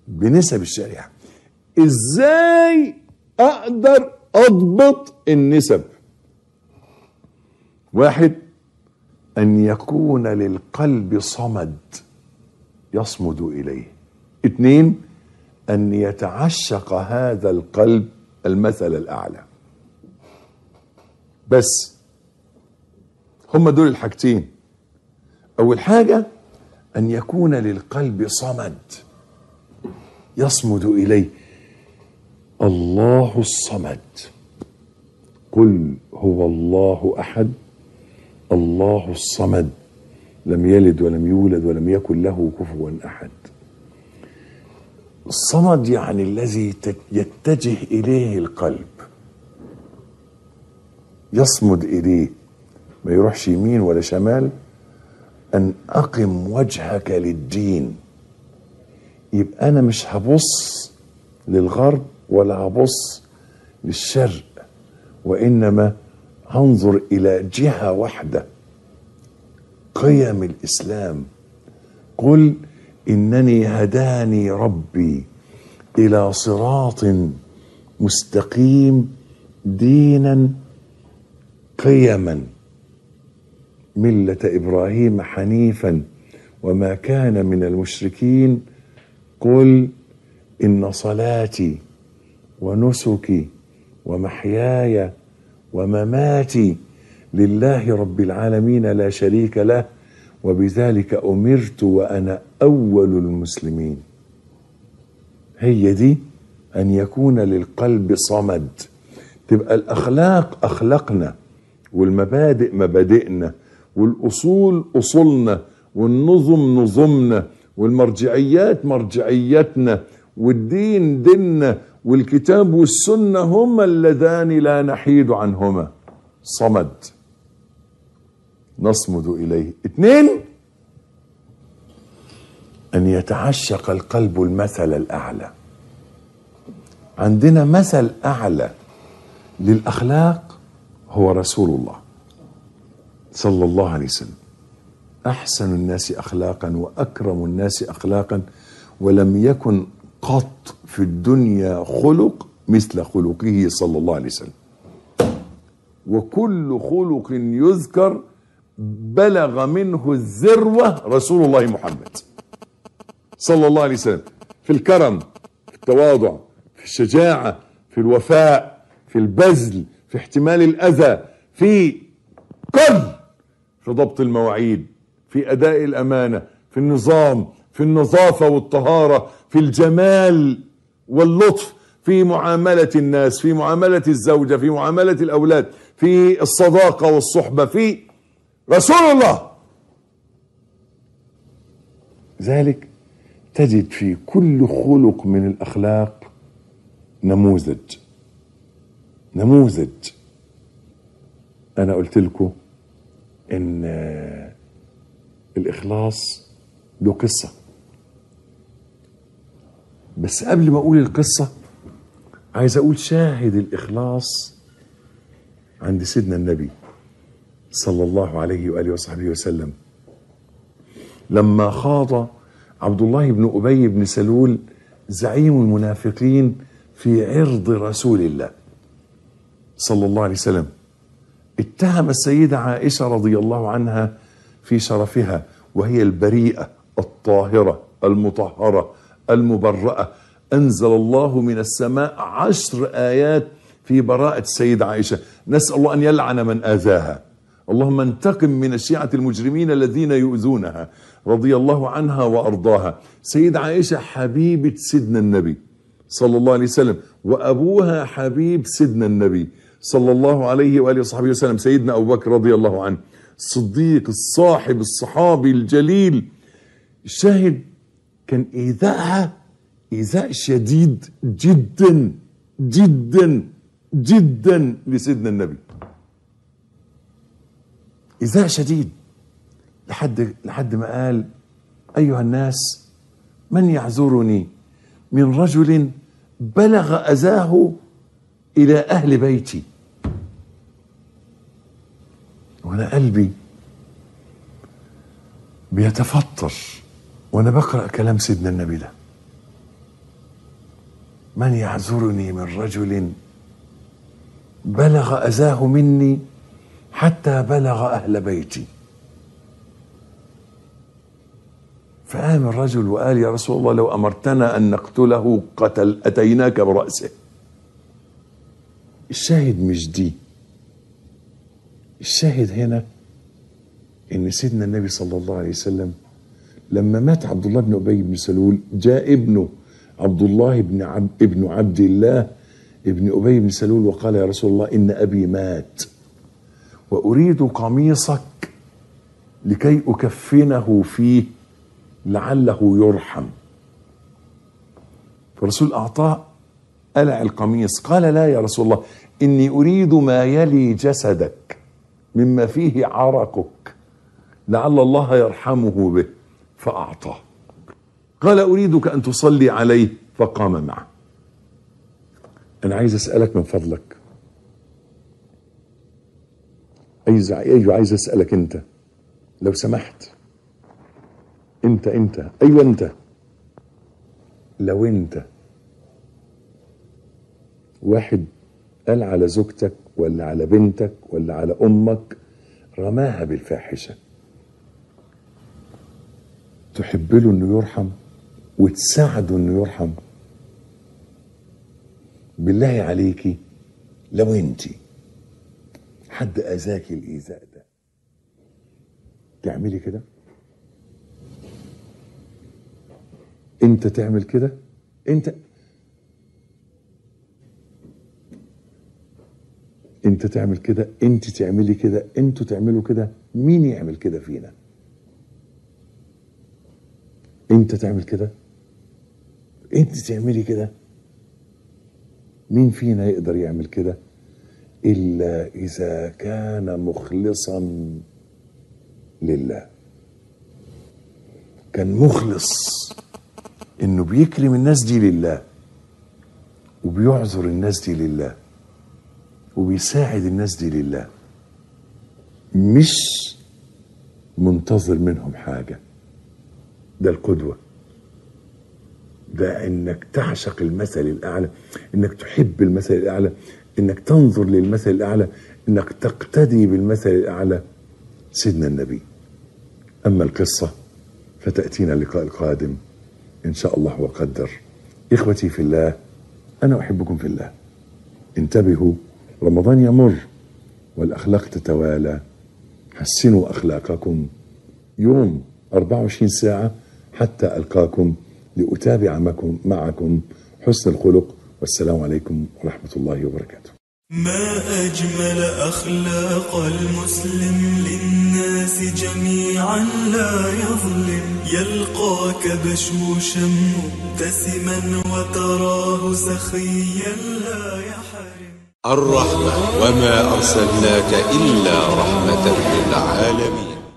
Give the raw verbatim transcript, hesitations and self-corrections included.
بنسب الشريعة. ازاي اقدر اضبط النسب؟ واحد، ان يكون للقلب صمد يصمد اليه. اثنين، ان يتعشق هذا القلب المثل الاعلى. بس هم دول الحاجتين. اول حاجة ان يكون للقلب صمد يصمد اليه. الله الصمد، قل هو الله احد الله الصمد لم يلد ولم يولد ولم يكن له كفوا احد. الصمد يعني الذي يتجه اليه القلب، يصمد اليه، ما يروحش يمين ولا شمال. ان اقم وجهك للدين، يبقى انا مش هبص للغرب ولا هبص للشرق، وانما هنظر الى جهة واحدة، قيم الاسلام. قل انني هداني ربي الى صراط مستقيم دينا قيما ملة ابراهيم حنيفا وما كان من المشركين. قل ان صلاتي ونسكي ومحياي ومماتي لله رب العالمين لا شريك له وبذلك امرت وانا اول المسلمين. هي دي ان يكون للقلب صمد. تبقى الاخلاق اخلاقنا، والمبادئ مبادئنا، والاصول اصولنا، والنظم نظمنا، والمرجعيات مرجعياتنا، والدين ديننا، والكتاب والسنة هما اللذان لا نحيد عنهما. صمد نصمد إليه. اثنين، أن يتعشق القلب المثل الأعلى. عندنا مثل أعلى للأخلاق هو رسول الله صلى الله عليه وسلم، أحسن الناس أخلاقا وأكرم الناس أخلاقا، ولم يكن قط في الدنيا خلق مثل خلقه صلى الله عليه وسلم. وكل خلق يذكر بلغ منه الذروة رسول الله محمد صلى الله عليه وسلم، في الكرم، في التواضع، في الشجاعة، في الوفاء، في البذل، في احتمال الأذى، في كل، في ضبط المواعيد، في أداء الأمانة، في النظام، في النظافة والطهارة، في الجمال واللطف، في معاملة الناس، في معاملة الزوجة، في معاملة الأولاد، في الصداقة والصحبة، في رسول الله. ذلك تجد في كل خلق من الأخلاق نموذج نموذج. أنا قلت لكم إن الإخلاص له قصة، بس قبل ما أقول القصة عايز أقول شاهد الإخلاص عند سيدنا النبي صلى الله عليه وآله وصحبه وسلم، لما خاض عبد الله بن أبي بن سلول زعيم المنافقين في عرض رسول الله صلى الله عليه وسلم، اتهم السيدة عائشة رضي الله عنها في شرفها، وهي البريئة الطاهرة المطهرة المبرأة. أنزل الله من السماء عشر آيات في براءة السيدة عائشة، نسأل الله أن يلعن من آذاها. اللهم انتقم من الشيعة المجرمين الذين يؤذونها، رضي الله عنها وأرضاها. سيدة عائشة حبيبة سيدنا النبي صلى الله عليه وسلم، وأبوها حبيب سيدنا النبي صلى الله عليه وآله وصحبه وسلم، سيدنا أبو بكر رضي الله عنه، الصديق الصاحب الصحابي الجليل. الشاهد كان إيذائها إيذاء شديد جدا جدا جدا لسيدنا النبي، إيذاء شديد، لحد لحد ما قال: أيها الناس، من يعذرني من رجل بلغ أذاه إلى أهل بيتي؟ وأنا قلبي بيتفطر وأنا بقرأ كلام سيدنا النبي ده. من يعذرني من رجل بلغ أذاه مني حتى بلغ أهل بيتي. فقام الرجل وقال يا رسول الله لو أمرتنا أن نقتله قتل أتيناك برأسه. الشاهد مش دي، الشاهد هنا إن سيدنا النبي صلى الله عليه وسلم لما مات عبد الله بن أبي بن سلول جاء ابنه عبد الله بن عب ابن عبد الله ابن أبي بن سلول وقال يا رسول الله إن أبي مات وأريد قميصك لكي أكفنه فيه لعله يرحم. فالرسول أعطاه قلع القميص. قال لا يا رسول الله إني أريد ما يلي جسدك مما فيه عرقك لعل الله يرحمه به، فأعطاه. قال أريدك أن تصلي عليه، فقام معه. أنا عايز أسألك من فضلك، أيوة عايز أسألك أنت لو سمحت، أنت أنت أيوة أنت، لو أنت واحد قال على زوجتك ولا على بنتك ولا على أمك رماها بالفاحشة، تحب له انه يرحم وتساعده انه يرحم؟ بالله عليكي لو انت حد اذاكي الايذاء ده تعملي كده؟ انت تعمل كده؟ انت انت تعمل كده؟ انت تعملي كده؟ انتوا تعملوا كده؟ مين يعمل كده فينا؟ انت تعمل كده؟ انت تعملي كده؟ مين فينا يقدر يعمل كده الا اذا كان مخلصا لله، كان مخلص انه بيكرم الناس دي لله وبيعذر الناس دي لله وبيساعد الناس دي لله، مش منتظر منهم حاجة. ده القدوة، ده انك تعشق المثل الاعلى، انك تحب المثل الاعلى، انك تنظر للمثل الاعلى، انك تقتدي بالمثل الاعلى سيدنا النبي. اما القصة فتأتينا اللقاء القادم ان شاء الله وقدر. اخوتي في الله، انا احبكم في الله. انتبهوا، رمضان يمر والاخلاق تتوالى. حسنوا اخلاقكم. يوم أربعة وعشرين ساعة حتى ألقاكم لأتابع معكم, معكم حسن الخلق. والسلام عليكم ورحمة الله وبركاته. ما أجمل أخلاق المسلم للناس جميعا لا يظلم، يلقاك بشوشا مبتسما وتراه سخيا لا يحرم. الرحمة وما أرسلناك إلا رحمة للعالمين.